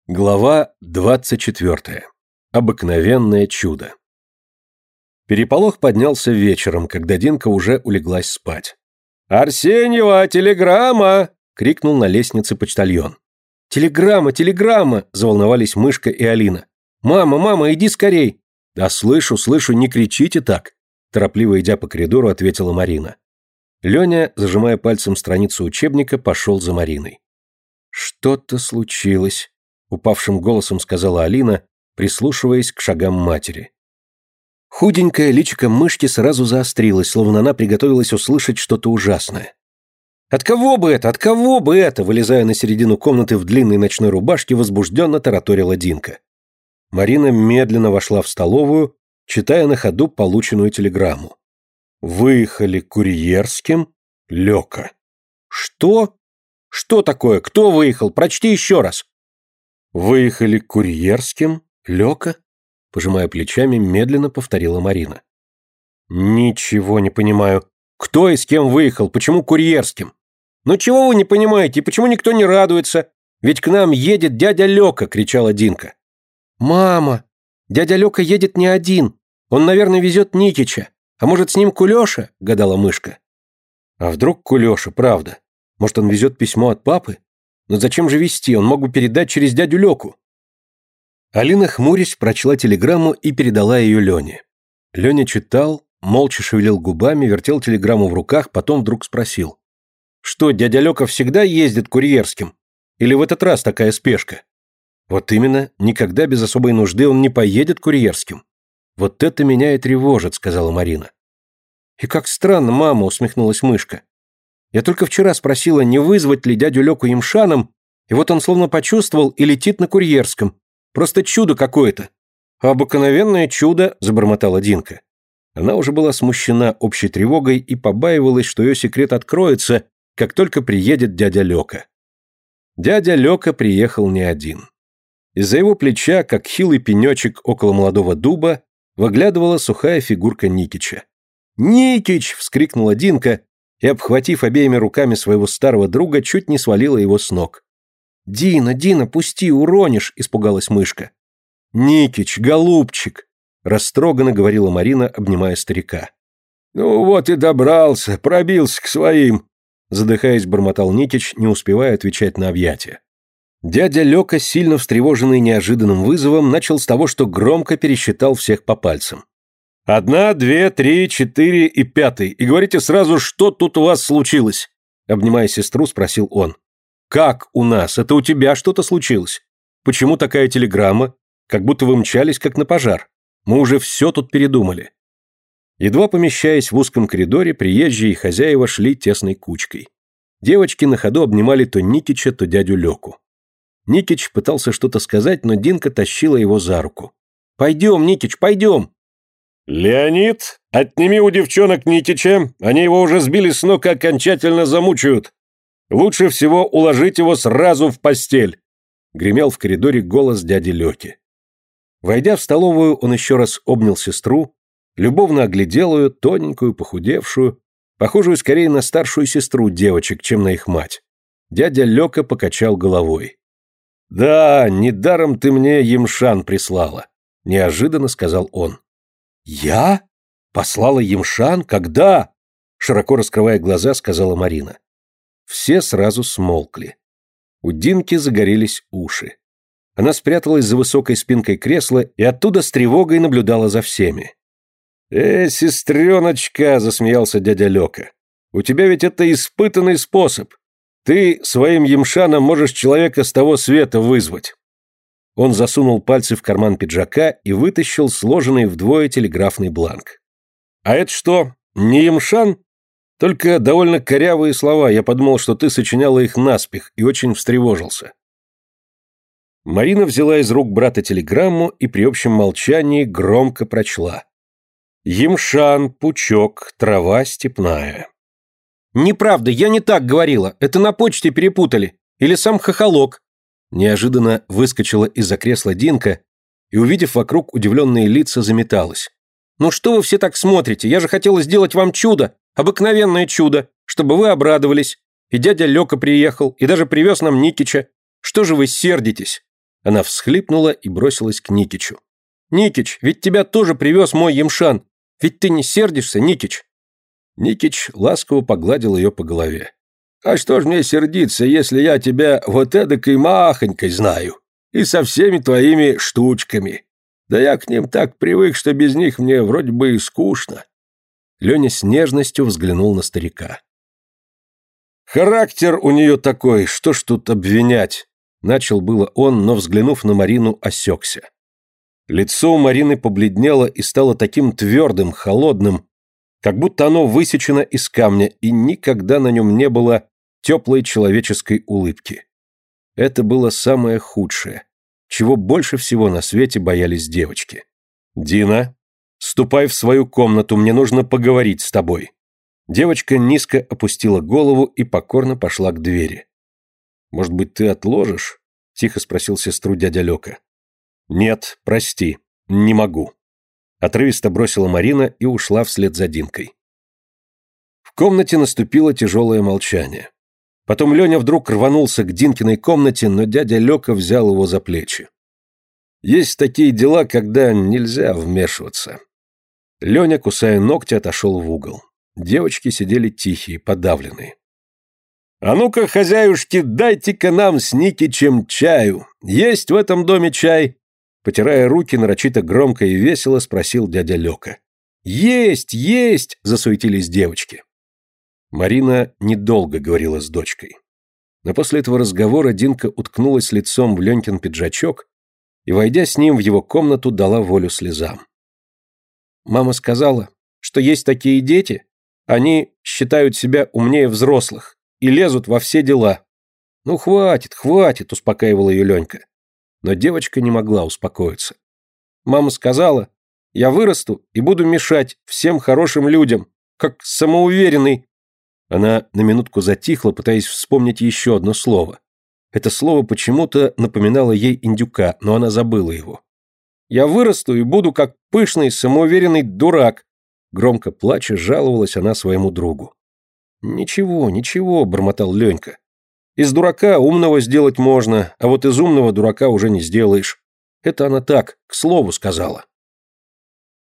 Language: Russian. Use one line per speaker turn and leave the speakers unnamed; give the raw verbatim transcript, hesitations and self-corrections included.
Глава двадцать четвёртая. Обыкновенное чудо. Переполох поднялся вечером, когда Динка уже улеглась спать. «Арсеньева, телеграмма!» — крикнул на лестнице почтальон. «Телеграмма, телеграмма!» — заволновались Мышка и Алина. «Мама, мама, иди скорей!» «Да слышу, слышу, не кричите так!» Торопливо идя по коридору, ответила Марина. Леня, зажимая пальцем страницу учебника, пошел за Мариной. «Что-то случилось», — упавшим голосом сказала Алина, прислушиваясь к шагам матери. Худенькое личико Мышки сразу заострилось, словно она приготовилась услышать что-то ужасное. «От кого бы это? От кого бы это?» Вылезая на середину комнаты в длинной ночной рубашке, возбужденно тараторила Динка. Марина медленно вошла в столовую, читая на ходу полученную телеграмму. «Выехали курьерским. Лёка». «Что? Что такое? Кто выехал? Прочти еще раз». «Выехали курьерским. Лёка», — пожимая плечами, медленно повторила Марина. «Ничего не понимаю. Кто и с кем выехал? Почему курьерским? Ну чего вы не понимаете? Почему никто не радуется? Ведь к нам едет дядя Лёка!» — кричала Динка. «Мама, дядя Лёка едет не один. Он, наверное, везет Никича. А может, с ним Кулёша?» — гадала Мышка. «А вдруг Кулёша, правда? Может, он везет письмо от папы? Но зачем же везти? Он мог бы передать через дядю Лёку». Алина, хмурясь, прочла телеграмму и передала ее Лене. Леня читал, молча шевелил губами, вертел телеграмму в руках, потом вдруг спросил. «Что, дядя Лёка всегда ездит курьерским? Или в этот раз такая спешка?» «Вот именно, никогда без особой нужды он не поедет курьерским. Вот это меня и тревожит», — сказала Марина. «И как странно, мама», — усмехнулась Мышка. «Я только вчера спросила, не вызвать ли дядю Лёку Ямшаном, и вот он словно почувствовал и летит на курьерском. Просто чудо какое-то». «Обыкновенное чудо», — забормотала Динка. Она уже была смущена общей тревогой и побаивалась, что ее секрет откроется, как только приедет дядя Лёка. Дядя Лёка приехал не один. Из-за его плеча, как хилый пенечек около молодого дуба, выглядывала сухая фигурка Никича. «Никич!» — вскрикнула Динка и, обхватив обеими руками своего старого друга, чуть не свалила его с ног. «Дина, Дина, пусти, уронишь!» — испугалась Мышка. «Никич, голубчик!» — растроганно говорила Марина, обнимая старика. «Ну вот и добрался, пробился к своим!» — задыхаясь, бормотал Никич, не успевая отвечать на объятия. Дядя Лёка, сильно встревоженный неожиданным вызовом, начал с того, что громко пересчитал всех по пальцам. «Одна, две, три, четыре и пятый. И говорите сразу, что тут у вас случилось?» Обнимая сестру, спросил он. «Как у нас? Это у тебя что-то случилось? Почему такая телеграмма? Как будто вы мчались, как на пожар. Мы уже все тут передумали». Едва помещаясь в узком коридоре, приезжие и хозяева шли тесной кучкой. Девочки на ходу обнимали то Никича, то дядю Лёку. Никич пытался что-то сказать, но Динка тащила его за руку. «Пойдем, Никич, пойдем!» «Леонид, отними у девчонок Никича, они его уже сбили с ног и окончательно замучают. Лучше всего уложить его сразу в постель», — гремел в коридоре голос дяди Лёки. Войдя в столовую, он еще раз обнял сестру, любовно оглядел ее, тоненькую, похудевшую, похожую скорее на старшую сестру девочек, чем на их мать. Дядя Лёка покачал головой. «Да, недаром ты мне Ямшан прислала», — неожиданно сказал он. «Я? Послала Ямшан? Когда?» Широко раскрывая глаза, сказала Марина. Все сразу смолкли. У Динки загорелись уши. Она спряталась за высокой спинкой кресла и оттуда с тревогой наблюдала за всеми. «Э, сестреночка», — засмеялся дядя Лёка, — «у тебя ведь это испытанный способ. Ты своим Ямшаном можешь человека с того света вызвать». Он засунул пальцы в карман пиджака и вытащил сложенный вдвое телеграфный бланк. «А это что, не Ямшан? Только довольно корявые слова, я подумал, что ты сочиняла их наспех, и очень встревожился». Марина взяла из рук брата телеграмму и при общем молчании громко прочла. «Ямшан, пучок, трава степная». «Неправда, я не так говорила, это на почте перепутали. Или сам хохолок». Неожиданно выскочила из-за кресла Динка и, увидев вокруг удивленные лица, заметалась. «Ну что вы все так смотрите? Я же хотела сделать вам чудо, обыкновенное чудо, чтобы вы обрадовались. И дядя Лёка приехал, и даже привез нам Никича. Что же вы сердитесь?» Она всхлипнула и бросилась к Никичу. «Никич, ведь тебя тоже привез мой Емшан. Ведь ты не сердишься, Никич?» Никич ласково погладил ее по голове. «А что ж мне сердиться, если я тебя вот эдакой махонькой знаю? И со всеми твоими штучками. Да я к ним так привык, что без них мне вроде бы и скучно». Леня с нежностью взглянул на старика. «Характер у нее такой, что ж тут обвинять?» Начал было он, но, взглянув на Марину, осекся. Лицо у Марины побледнело и стало таким твердым, холодным, как будто оно высечено из камня, и никогда на нем не было теплой человеческой улыбки. Это было самое худшее, чего больше всего на свете боялись девочки. «Дина, ступай в свою комнату, мне нужно поговорить с тобой». Девочка низко опустила голову и покорно пошла к двери. «Может быть, ты отложишь?» – тихо спросил сестру дядя Лёка. «Нет, прости, не могу», – отрывисто бросила Марина и ушла вслед за Динкой. В комнате наступило тяжелое молчание. Потом Леня вдруг рванулся к Динкиной комнате, но дядя Лёка взял его за плечи. «Есть такие дела, когда нельзя вмешиваться». Леня, кусая ногти, отошел в угол. Девочки сидели тихие, подавленные. «А ну-ка, хозяюшки, дайте-ка нам с Никичем чаю. Есть в этом доме чай?» Потирая руки, нарочито громко и весело спросил дядя Лёка. «Есть, есть!» – засуетились девочки. Марина недолго говорила с дочкой. Но после этого разговора Динка уткнулась лицом в Ленькин пиджачок и, войдя с ним в его комнату, дала волю слезам. «Мама сказала, что есть такие дети, они считают себя умнее взрослых и лезут во все дела». «Ну, хватит, хватит», – успокаивала ее Ленька. Но девочка не могла успокоиться. «Мама сказала, я вырасту и буду мешать всем хорошим людям, как самоуверенный». Она на минутку затихла, пытаясь вспомнить еще одно слово. Это слово почему-то напоминало ей индюка, но она забыла его. «Я вырасту и буду как пышный, самоуверенный дурак», громко плача жаловалась она своему другу. «Ничего, ничего», – бормотал Ленька. «Из дурака умного сделать можно, а вот из умного дурака уже не сделаешь. Это она так, к слову сказала».